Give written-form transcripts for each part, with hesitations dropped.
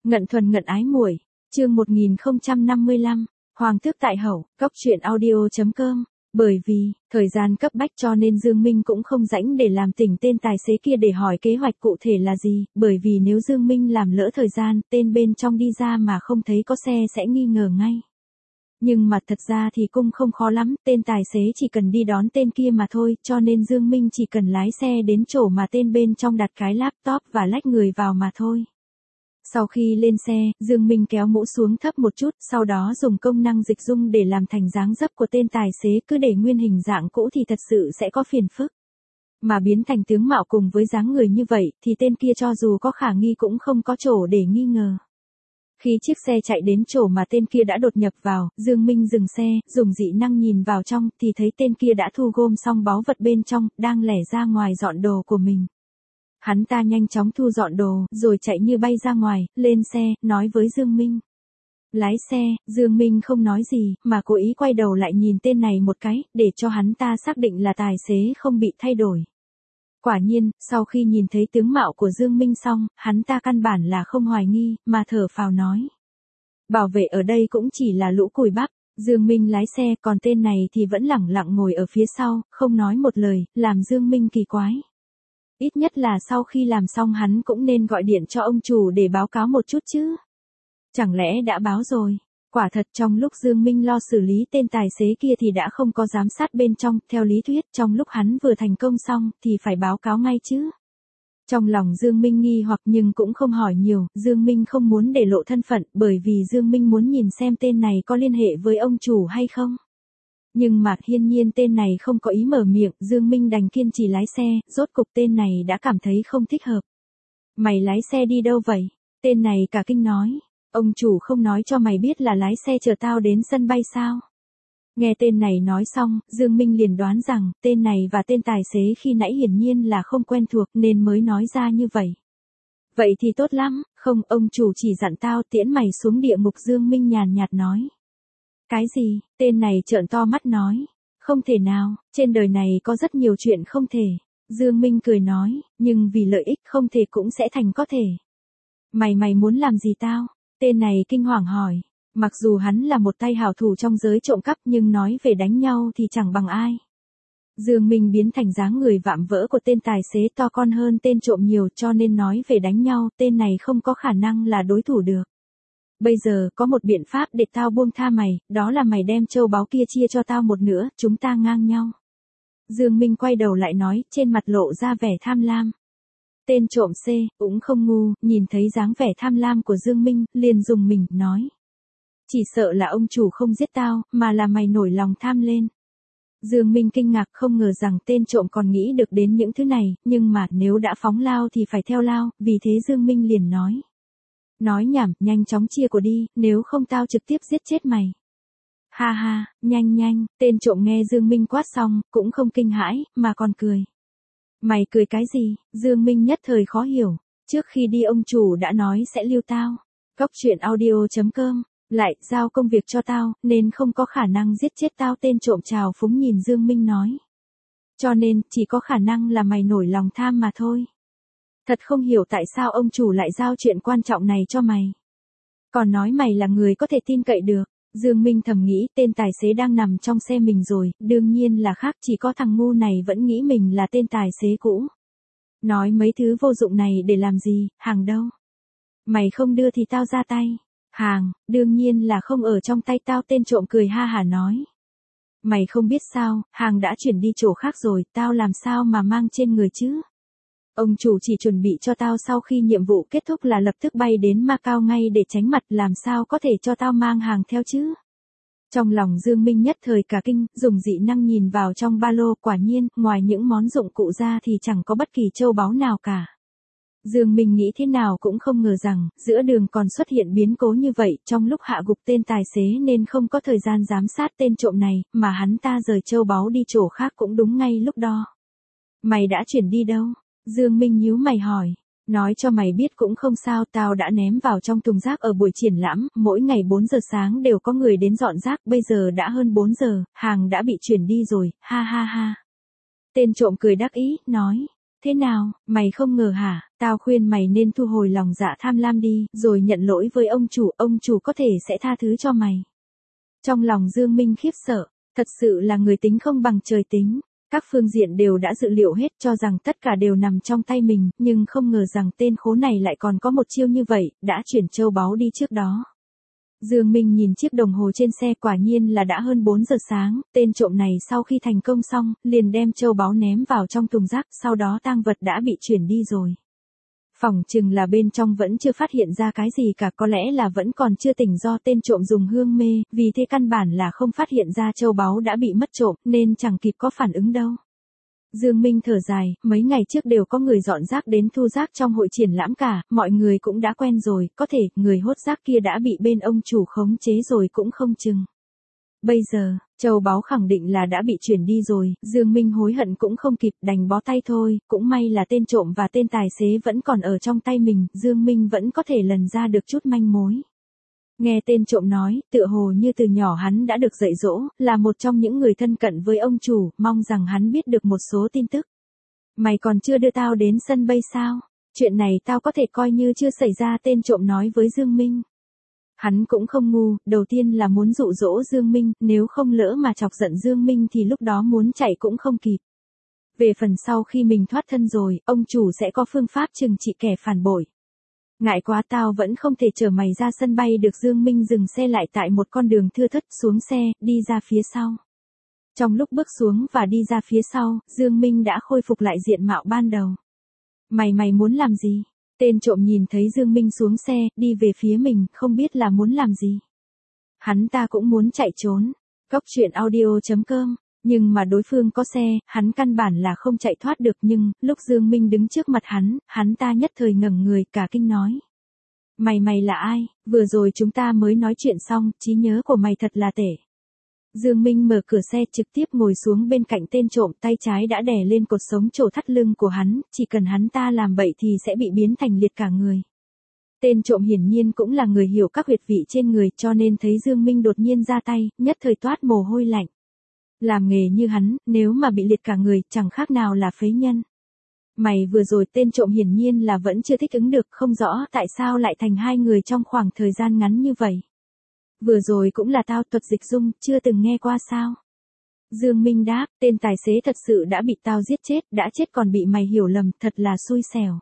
Ngận thuần ngận ái muội, chương 1055, Hoàng tước tại hậu, cóc truyện audio.com. Bởi vì, thời gian cấp bách cho nên Dương Minh cũng không rảnh để làm tỉnh tên tài xế kia để hỏi kế hoạch cụ thể là gì, bởi vì nếu Dương Minh làm lỡ thời gian, tên bên trong đi ra mà không thấy có xe sẽ nghi ngờ ngay. Nhưng mà thật ra thì cũng không khó lắm, tên tài xế chỉ cần đi đón tên kia mà thôi, cho nên Dương Minh chỉ cần lái xe đến chỗ mà tên bên trong đặt cái laptop và lách người vào mà thôi. Sau khi lên xe, Dương Minh kéo mũ xuống thấp một chút, sau đó dùng công năng dịch dung để làm thành dáng dấp của tên tài xế, cứ để nguyên hình dạng cũ thì thật sự sẽ có phiền phức. Mà biến thành tướng mạo cùng với dáng người như vậy, thì tên kia cho dù có khả nghi cũng không có chỗ để nghi ngờ. Khi chiếc xe chạy đến chỗ mà tên kia đã đột nhập vào, Dương Minh dừng xe, dùng dị năng nhìn vào trong, thì thấy tên kia đã thu gom xong báu vật bên trong, đang lẻ ra ngoài dọn đồ của mình. Hắn ta nhanh chóng thu dọn đồ, rồi chạy như bay ra ngoài, lên xe, nói với Dương Minh. Lái xe, Dương Minh không nói gì, mà cố ý quay đầu lại nhìn tên này một cái, để cho hắn ta xác định là tài xế không bị thay đổi. Quả nhiên, sau khi nhìn thấy tướng mạo của Dương Minh xong, hắn ta căn bản là không hoài nghi, mà thở phào nói. Bảo vệ ở đây cũng chỉ là lũ cùi bắp. Dương Minh lái xe, còn tên này thì vẫn lẳng lặng ngồi ở phía sau, không nói một lời, làm Dương Minh kỳ quái. Ít nhất là sau khi làm xong hắn cũng nên gọi điện cho ông chủ để báo cáo một chút chứ. Chẳng lẽ đã báo rồi? Quả thật trong lúc Dương Minh lo xử lý tên tài xế kia thì đã không có giám sát bên trong, theo lý thuyết trong lúc hắn vừa thành công xong thì phải báo cáo ngay chứ. Trong lòng Dương Minh nghi hoặc nhưng cũng không hỏi nhiều, Dương Minh không muốn để lộ thân phận bởi vì Dương Minh muốn nhìn xem tên này có liên hệ với ông chủ hay không. Nhưng mà hiển nhiên tên này không có ý mở miệng, Dương Minh đành kiên trì lái xe, rốt cục tên này đã cảm thấy không thích hợp. Mày lái xe đi đâu vậy? Tên này cả kinh nói. Ông chủ không nói cho mày biết là lái xe chở tao đến sân bay sao? Nghe tên này nói xong, Dương Minh liền đoán rằng, tên này và tên tài xế khi nãy hiển nhiên là không quen thuộc nên mới nói ra như vậy. Vậy thì tốt lắm, không, ông chủ chỉ dặn tao tiễn mày xuống địa ngục. Dương Minh nhàn nhạt nói. Cái gì? Tên này trợn to mắt nói. Không thể nào, trên đời này có rất nhiều chuyện không thể. Dương Minh cười nói, nhưng vì lợi ích không thể cũng sẽ thành có thể. Mày muốn làm gì tao? Tên này kinh hoàng hỏi. Mặc dù hắn là một tay hảo thủ trong giới trộm cắp nhưng nói về đánh nhau thì chẳng bằng ai. Dương Minh biến thành dáng người vạm vỡ của tên tài xế to con hơn tên trộm nhiều, cho nên nói về đánh nhau tên này không có khả năng là đối thủ được. Bây giờ có một biện pháp để tao buông tha mày, đó là mày đem châu báu kia chia cho tao một nửa, chúng ta ngang nhau. Dương Minh quay đầu lại nói, trên mặt lộ ra vẻ tham lam. Tên trộm C, cũng không ngu, nhìn thấy dáng vẻ tham lam của Dương Minh, liền dùng mình, nói. Chỉ sợ là ông chủ không giết tao, mà là mày nổi lòng tham lên. Dương Minh kinh ngạc không ngờ rằng tên trộm còn nghĩ được đến những thứ này, nhưng mà nếu đã phóng lao thì phải theo lao, vì thế Dương Minh liền nói. Nói nhảm, nhanh chóng chia của đi, nếu không tao trực tiếp giết chết mày. Ha ha, nhanh, tên trộm nghe Dương Minh quát xong, cũng không kinh hãi, mà còn cười. Mày cười cái gì? Dương Minh nhất thời khó hiểu, trước khi đi ông chủ đã nói sẽ lưu tao. Cóc truyện audio.com, lại giao công việc cho tao, nên không có khả năng giết chết tao. Tên trộm trào phúng nhìn Dương Minh nói. Cho nên, chỉ có khả năng là mày nổi lòng tham mà thôi. Thật không hiểu tại sao ông chủ lại giao chuyện quan trọng này cho mày. Còn nói mày là người có thể tin cậy được. Dương Minh thầm nghĩ tên tài xế đang nằm trong xe mình rồi, đương nhiên là khác, chỉ có thằng ngu này vẫn nghĩ mình là tên tài xế cũ. Nói mấy thứ vô dụng này để làm gì, hàng đâu? Mày không đưa thì tao ra tay. Hàng, đương nhiên là không ở trong tay tao. Tên trộm cười ha hả nói. Mày không biết sao, hàng đã chuyển đi chỗ khác rồi, tao làm sao mà mang trên người chứ? Ông chủ chỉ chuẩn bị cho tao sau khi nhiệm vụ kết thúc là lập tức bay đến Macau ngay để tránh mặt, làm sao có thể cho tao mang hàng theo chứ? Trong lòng Dương Minh nhất thời cả kinh, dùng dị năng nhìn vào trong ba lô, quả nhiên, ngoài những món dụng cụ ra thì chẳng có bất kỳ châu báu nào cả. Dương Minh nghĩ thế nào cũng không ngờ rằng, giữa đường còn xuất hiện biến cố như vậy, trong lúc hạ gục tên tài xế nên không có thời gian giám sát tên trộm này, mà hắn ta rời châu báu đi chỗ khác cũng đúng ngay lúc đó. Mày đã chuyển đi đâu? Dương Minh nhíu mày hỏi. Nói cho mày biết cũng không sao, tao đã ném vào trong thùng rác ở buổi triển lãm, mỗi ngày 4 giờ sáng đều có người đến dọn rác, bây giờ đã hơn 4 giờ, hàng đã bị chuyển đi rồi, ha ha ha. Tên trộm cười đắc ý, nói. Thế nào, mày không ngờ hả, tao khuyên mày nên thu hồi lòng dạ tham lam đi, rồi nhận lỗi với ông chủ có thể sẽ tha thứ cho mày. Trong lòng Dương Minh khiếp sợ, thật sự là người tính không bằng trời tính. Các phương diện đều đã dự liệu hết cho rằng tất cả đều nằm trong tay mình, nhưng không ngờ rằng tên khốn này lại còn có một chiêu như vậy, đã chuyển châu báu đi trước đó. Dương Minh nhìn chiếc đồng hồ trên xe, quả nhiên là đã hơn 4 giờ sáng, tên trộm này sau khi thành công xong, liền đem châu báu ném vào trong thùng rác, sau đó tang vật đã bị chuyển đi rồi. Phỏng chừng là bên trong vẫn chưa phát hiện ra cái gì cả, có lẽ là vẫn còn chưa tỉnh do tên trộm dùng hương mê, vì thế căn bản là không phát hiện ra châu báu đã bị mất trộm, nên chẳng kịp có phản ứng đâu. Dương Minh thở dài, mấy ngày trước đều có người dọn rác đến thu rác trong hội triển lãm cả, mọi người cũng đã quen rồi, có thể người hốt rác kia đã bị bên ông chủ khống chế rồi cũng không chừng. Bây giờ, châu báu khẳng định là đã bị chuyển đi rồi, Dương Minh hối hận cũng không kịp, đành bó tay thôi, cũng may là tên trộm và tên tài xế vẫn còn ở trong tay mình, Dương Minh vẫn có thể lần ra được chút manh mối. Nghe tên trộm nói, tựa hồ như từ nhỏ hắn đã được dạy dỗ, là một trong những người thân cận với ông chủ, mong rằng hắn biết được một số tin tức. Mày còn chưa đưa tao đến sân bay sao? Chuyện này tao có thể coi như chưa xảy ra, tên trộm nói với Dương Minh. Hắn cũng không ngu, đầu tiên là muốn dụ dỗ Dương Minh, nếu không lỡ mà chọc giận Dương Minh thì lúc đó muốn chạy cũng không kịp. Về phần sau khi mình thoát thân rồi, ông chủ sẽ có phương pháp trừng trị kẻ phản bội. Ngại quá, tao vẫn không thể chở mày ra sân bay được. Dương Minh dừng xe lại tại một con đường thưa thớt, xuống xe, đi ra phía sau. Trong lúc bước xuống và đi ra phía sau, Dương Minh đã khôi phục lại diện mạo ban đầu. Mày muốn làm gì? Tên trộm nhìn thấy Dương Minh xuống xe, đi về phía mình, không biết là muốn làm gì. Hắn ta cũng muốn chạy trốn. Cóc truyện audio.com. Nhưng mà đối phương có xe, hắn căn bản là không chạy thoát được, nhưng, lúc Dương Minh đứng trước mặt hắn ta nhất thời ngẩng người, cả kinh nói. Mày là ai? Vừa rồi chúng ta mới nói chuyện xong, trí nhớ của mày thật là tệ. Dương Minh mở cửa xe trực tiếp ngồi xuống bên cạnh tên trộm, tay trái đã đè lên cột sống trổ thắt lưng của hắn, chỉ cần hắn ta làm bậy thì sẽ bị biến thành liệt cả người. Tên trộm hiển nhiên cũng là người hiểu các huyệt vị trên người, cho nên thấy Dương Minh đột nhiên ra tay, nhất thời toát mồ hôi lạnh. Làm nghề như hắn, nếu mà bị liệt cả người, chẳng khác nào là phế nhân. Mày vừa rồi, tên trộm hiển nhiên là vẫn chưa thích ứng được, không rõ tại sao lại thành hai người trong khoảng thời gian ngắn như vậy. Vừa rồi cũng là tao, thuật dịch dung, chưa từng nghe qua sao? Dương Minh đáp, tên tài xế thật sự đã bị tao giết chết, đã chết còn bị mày hiểu lầm, thật là xui xẻo.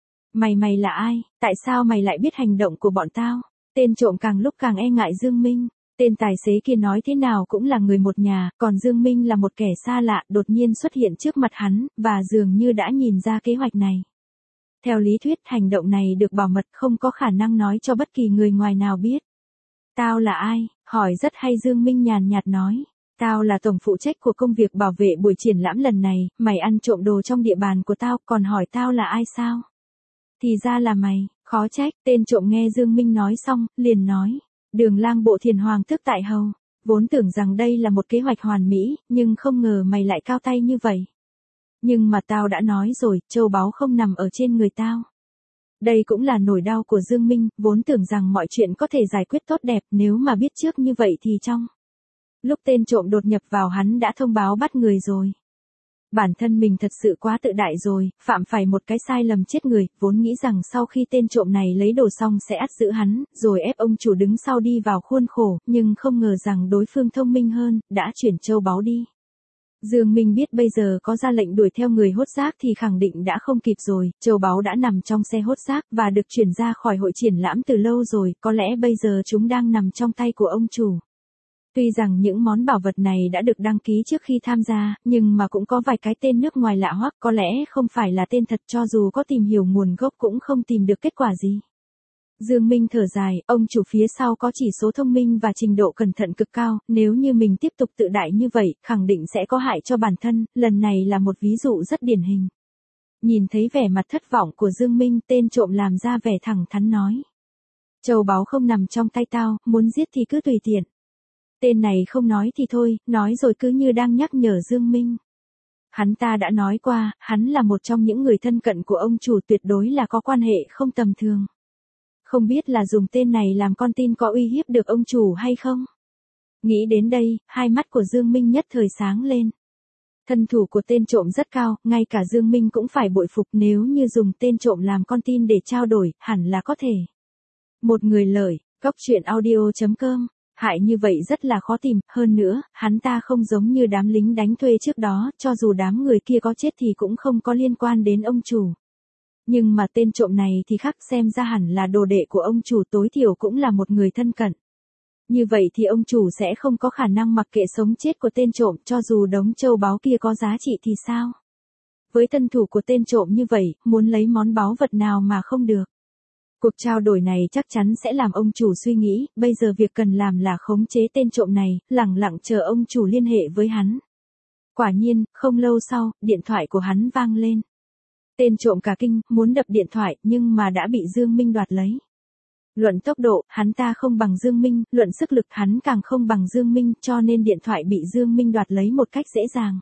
Mày là ai? Tại sao mày lại biết hành động của bọn tao? Tên trộm càng lúc càng e ngại Dương Minh. Tên tài xế kia nói thế nào cũng là người một nhà, còn Dương Minh là một kẻ xa lạ, đột nhiên xuất hiện trước mặt hắn, và dường như đã nhìn ra kế hoạch này. Theo lý thuyết, hành động này được bảo mật, không có khả năng nói cho bất kỳ người ngoài nào biết. Tao là ai? Hỏi rất hay. Dương Minh nhàn nhạt nói. Tao là tổng phụ trách của công việc bảo vệ buổi triển lãm lần này, mày ăn trộm đồ trong địa bàn của tao, còn hỏi tao là ai sao? Thì ra là mày, khó trách. Tên trộm nghe Dương Minh nói xong, liền nói. Đường lang bộ Thiền Hoàng tước tại hầu. Vốn tưởng rằng đây là một kế hoạch hoàn mỹ, nhưng không ngờ mày lại cao tay như vậy. Nhưng mà tao đã nói rồi, châu báu không nằm ở trên người tao. Đây cũng là nỗi đau của Dương Minh, vốn tưởng rằng mọi chuyện có thể giải quyết tốt đẹp, nếu mà biết trước như vậy thì trong lúc tên trộm đột nhập vào hắn đã thông báo bắt người rồi. Bản thân mình thật sự quá tự đại rồi, phạm phải một cái sai lầm chết người, vốn nghĩ rằng sau khi tên trộm này lấy đồ xong sẽ ắt giữ hắn, rồi ép ông chủ đứng sau đi vào khuôn khổ, nhưng không ngờ rằng đối phương thông minh hơn, đã chuyển châu báu đi. Dương Minh biết bây giờ có ra lệnh đuổi theo người hốt rác thì khẳng định đã không kịp rồi, châu báu đã nằm trong xe hốt rác và được chuyển ra khỏi hội triển lãm từ lâu rồi, có lẽ bây giờ chúng đang nằm trong tay của ông chủ. Tuy rằng những món bảo vật này đã được đăng ký trước khi tham gia, nhưng mà cũng có vài cái tên nước ngoài lạ hoắc, có lẽ không phải là tên thật, cho dù có tìm hiểu nguồn gốc cũng không tìm được kết quả gì. Dương Minh thở dài, ông chủ phía sau có chỉ số thông minh và trình độ cẩn thận cực cao, nếu như mình tiếp tục tự đại như vậy, khẳng định sẽ có hại cho bản thân, lần này là một ví dụ rất điển hình. Nhìn thấy vẻ mặt thất vọng của Dương Minh, tên trộm làm ra vẻ thẳng thắn nói. Châu báu không nằm trong tay tao, muốn giết thì cứ tùy tiện. Tên này không nói thì thôi, nói rồi cứ như đang nhắc nhở Dương Minh. Hắn ta đã nói qua, hắn là một trong những người thân cận của ông chủ, tuyệt đối là có quan hệ không tầm thường. Không biết là dùng tên này làm con tin có uy hiếp được ông chủ hay không? Nghĩ đến đây, hai mắt của Dương Minh nhất thời sáng lên. Thân thủ của tên trộm rất cao, ngay cả Dương Minh cũng phải bội phục, nếu như dùng tên trộm làm con tin để trao đổi, hẳn là có thể. Một người lợi, Cóc truyện audio.com, hại như vậy rất là khó tìm, hơn nữa, hắn ta không giống như đám lính đánh thuê trước đó, cho dù đám người kia có chết thì cũng không có liên quan đến ông chủ. Nhưng mà tên trộm này thì khác, xem ra hẳn là đồ đệ của ông chủ, tối thiểu cũng là một người thân cận. Như vậy thì ông chủ sẽ không có khả năng mặc kệ sống chết của tên trộm, cho dù đống châu báu kia có giá trị thì sao? Với thân thủ của tên trộm như vậy, muốn lấy món báu vật nào mà không được? Cuộc trao đổi này chắc chắn sẽ làm ông chủ suy nghĩ, bây giờ việc cần làm là khống chế tên trộm này, lẳng lặng chờ ông chủ liên hệ với hắn. Quả nhiên, không lâu sau, điện thoại của hắn vang lên. Tên trộm cả kinh, muốn đập điện thoại, nhưng mà đã bị Dương Minh đoạt lấy. Luận tốc độ, hắn ta không bằng Dương Minh, luận sức lực hắn càng không bằng Dương Minh, cho nên điện thoại bị Dương Minh đoạt lấy một cách dễ dàng.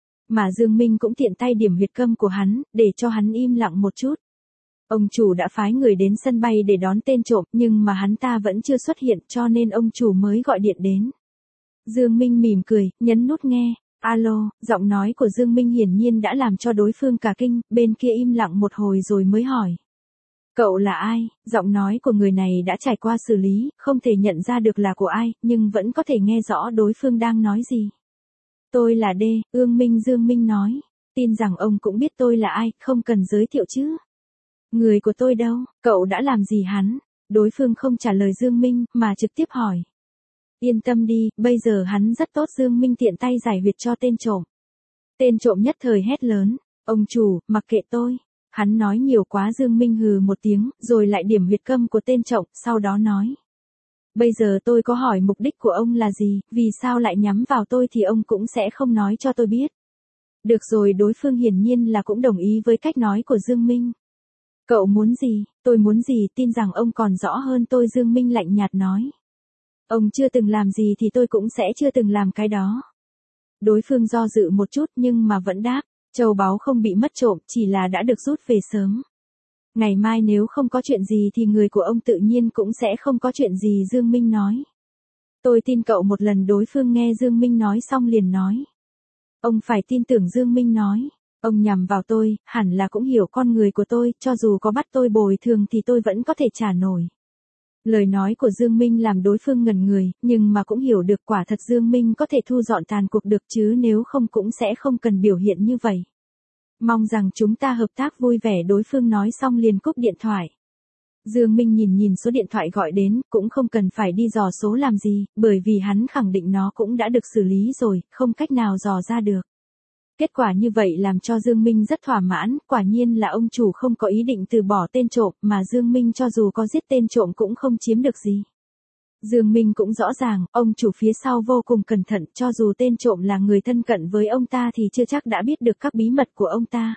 Mà Dương Minh cũng tiện tay điểm huyệt câm của hắn, để cho hắn im lặng một chút. Ông chủ đã phái người đến sân bay để đón tên trộm, nhưng mà hắn ta vẫn chưa xuất hiện, cho nên ông chủ mới gọi điện đến. Dương Minh mỉm cười, nhấn nút nghe. Alo, giọng nói của Dương Minh hiển nhiên đã làm cho đối phương cả kinh, bên kia im lặng một hồi rồi mới hỏi. Cậu là ai? Giọng nói của người này đã trải qua xử lý, không thể nhận ra được là của ai, nhưng vẫn có thể nghe rõ đối phương đang nói gì. Tôi là D, Ương Minh. Dương Minh nói. Tin rằng ông cũng biết tôi là ai, không cần giới thiệu chứ. Người của tôi đâu, cậu đã làm gì hắn? Đối phương không trả lời Dương Minh, mà trực tiếp hỏi. Yên tâm đi, bây giờ hắn rất tốt. Dương Minh tiện tay giải huyệt cho tên trộm. Tên trộm nhất thời hét lớn. Ông chủ, mặc kệ tôi. Hắn nói nhiều quá. Dương Minh hừ một tiếng, rồi lại điểm huyệt câm của tên trộm, sau đó nói. Bây giờ tôi có hỏi mục đích của ông là gì, vì sao lại nhắm vào tôi thì ông cũng sẽ không nói cho tôi biết. Được rồi, đối phương hiển nhiên là cũng đồng ý với cách nói của Dương Minh. Cậu muốn gì, tôi muốn gì, tin rằng ông còn rõ hơn tôi. Dương Minh lạnh nhạt nói. Ông chưa từng làm gì thì tôi cũng sẽ chưa từng làm cái đó. Đối phương do dự một chút nhưng mà vẫn đáp, châu báu không bị mất trộm, chỉ là đã được rút về sớm. Ngày mai nếu không có chuyện gì thì người của ông tự nhiên cũng sẽ không có chuyện gì. Dương Minh nói. Tôi tin cậu một lần. Đối phương nghe Dương Minh nói xong liền nói. Ông phải tin tưởng. Dương Minh nói. Ông nhằm vào tôi, hẳn là cũng hiểu con người của tôi, cho dù có bắt tôi bồi thường thì tôi vẫn có thể trả nổi. Lời nói của Dương Minh làm đối phương ngẩn người, nhưng mà cũng hiểu được quả thật Dương Minh có thể thu dọn tàn cuộc được, chứ nếu không cũng sẽ không cần biểu hiện như vậy. Mong rằng chúng ta hợp tác vui vẻ. Đối phương nói xong liền cúp điện thoại. Dương Minh nhìn số điện thoại gọi đến, cũng không cần phải đi dò số làm gì, bởi vì hắn khẳng định nó cũng đã được xử lý rồi, không cách nào dò ra được. Kết quả như vậy làm cho Dương Minh rất thỏa mãn, quả nhiên là ông chủ không có ý định từ bỏ tên trộm, mà Dương Minh cho dù có giết tên trộm cũng không chiếm được gì. Dương Minh cũng rõ ràng, ông chủ phía sau vô cùng cẩn thận, cho dù tên trộm là người thân cận với ông ta thì chưa chắc đã biết được các bí mật của ông ta.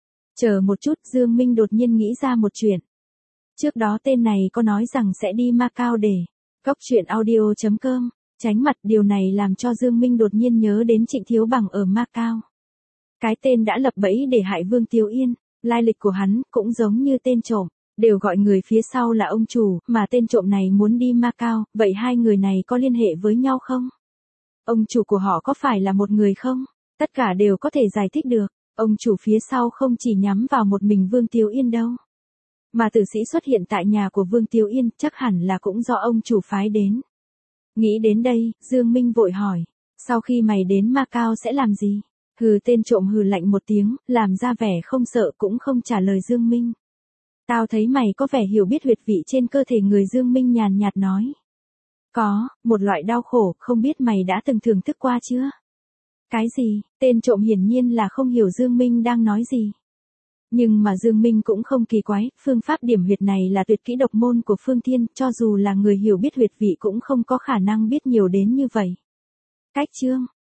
Chờ một chút, Dương Minh đột nhiên nghĩ ra một chuyện. Trước đó tên này có nói rằng sẽ đi Macau để Cóc truyện audio.com tránh mặt, điều này làm cho Dương Minh đột nhiên nhớ đến Trịnh Thiếu Bằng ở Macau. Cái tên đã lập bẫy để hại Vương Tiếu Yên, lai lịch của hắn cũng giống như tên trộm, đều gọi người phía sau là ông chủ, mà tên trộm này muốn đi Macau, vậy hai người này có liên hệ với nhau không? Ông chủ của họ có phải là một người không? Tất cả đều có thể giải thích được, ông chủ phía sau không chỉ nhắm vào một mình Vương Tiếu Yên đâu. Mà tử sĩ xuất hiện tại nhà của Vương Tiếu Yên chắc hẳn là cũng do ông chủ phái đến. Nghĩ đến đây, Dương Minh vội hỏi, sau khi mày đến Macau sẽ làm gì? Hừ, tên trộm hừ lạnh một tiếng, làm ra vẻ không sợ cũng không trả lời Dương Minh. Tao thấy mày có vẻ hiểu biết huyệt vị trên cơ thể người. Dương Minh nhàn nhạt nói. Có, một loại đau khổ, không biết mày đã từng thưởng thức qua chưa? Cái gì? Tên trộm hiển nhiên là không hiểu Dương Minh đang nói gì. Nhưng mà Dương Minh cũng không kỳ quái, phương pháp điểm huyệt này là tuyệt kỹ độc môn của Phương Thiên, cho dù là người hiểu biết huyệt vị cũng không có khả năng biết nhiều đến như vậy. Cách chương